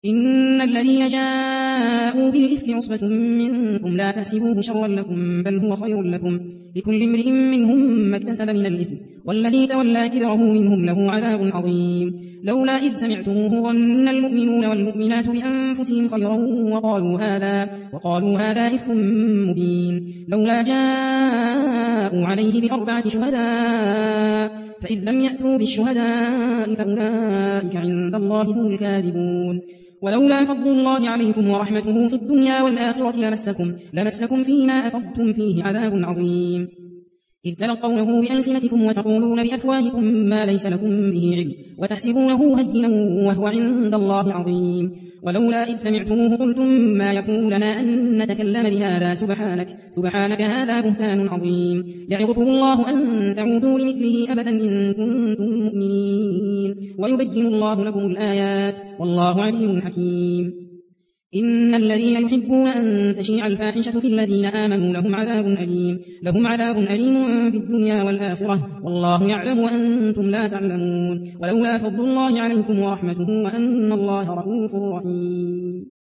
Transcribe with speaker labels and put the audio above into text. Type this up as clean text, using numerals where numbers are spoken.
Speaker 1: إن الذين جاءوا بالإفك عصبة منكم لا تحسبوه شرا لكم بل هو خير لكم لكل امرئ منهم ما اكتسب من الإثم والذي تولى كبره منهم له عذاب عظيم لولا إذ سمعتموه ظن المؤمنون والمؤمنات بأنفسهم خيرا وقالوا هذا إفك مبين لولا جاءوا عليه بأربعة شهداء فإذ لم يأتوا بالشهداء فأولئك عند الله هم الكاذبون ولولا فضل الله عليكم ورحمته في الدنيا والآخرة لمسكم فيما أفضتم فيه عذاب عظيم إذ تلقونه بألسنتكم وتقولون بأفواهكم ما ليس لكم به علم وتحسبونه هينا وهو عند الله عظيم ولولا إذ سمعتموه قلتم ما يكون لنا أن نتكلم بهذا سبحانك هذا بهتان عظيم يعظكم الله أن تعودوا لمثله أبدا إن كنتم مؤمنين ويبين الله لكم الآيات والله عليم حكيم إن الذين يحبون أن تشيع الفاحشة في الذين آمنوا لهم عذاب أليم في الدنيا والآخرة والله يعلم وأنتم لا تعلمون ولولا فضل الله عليكم ورحمته وأن الله رءوف رحيم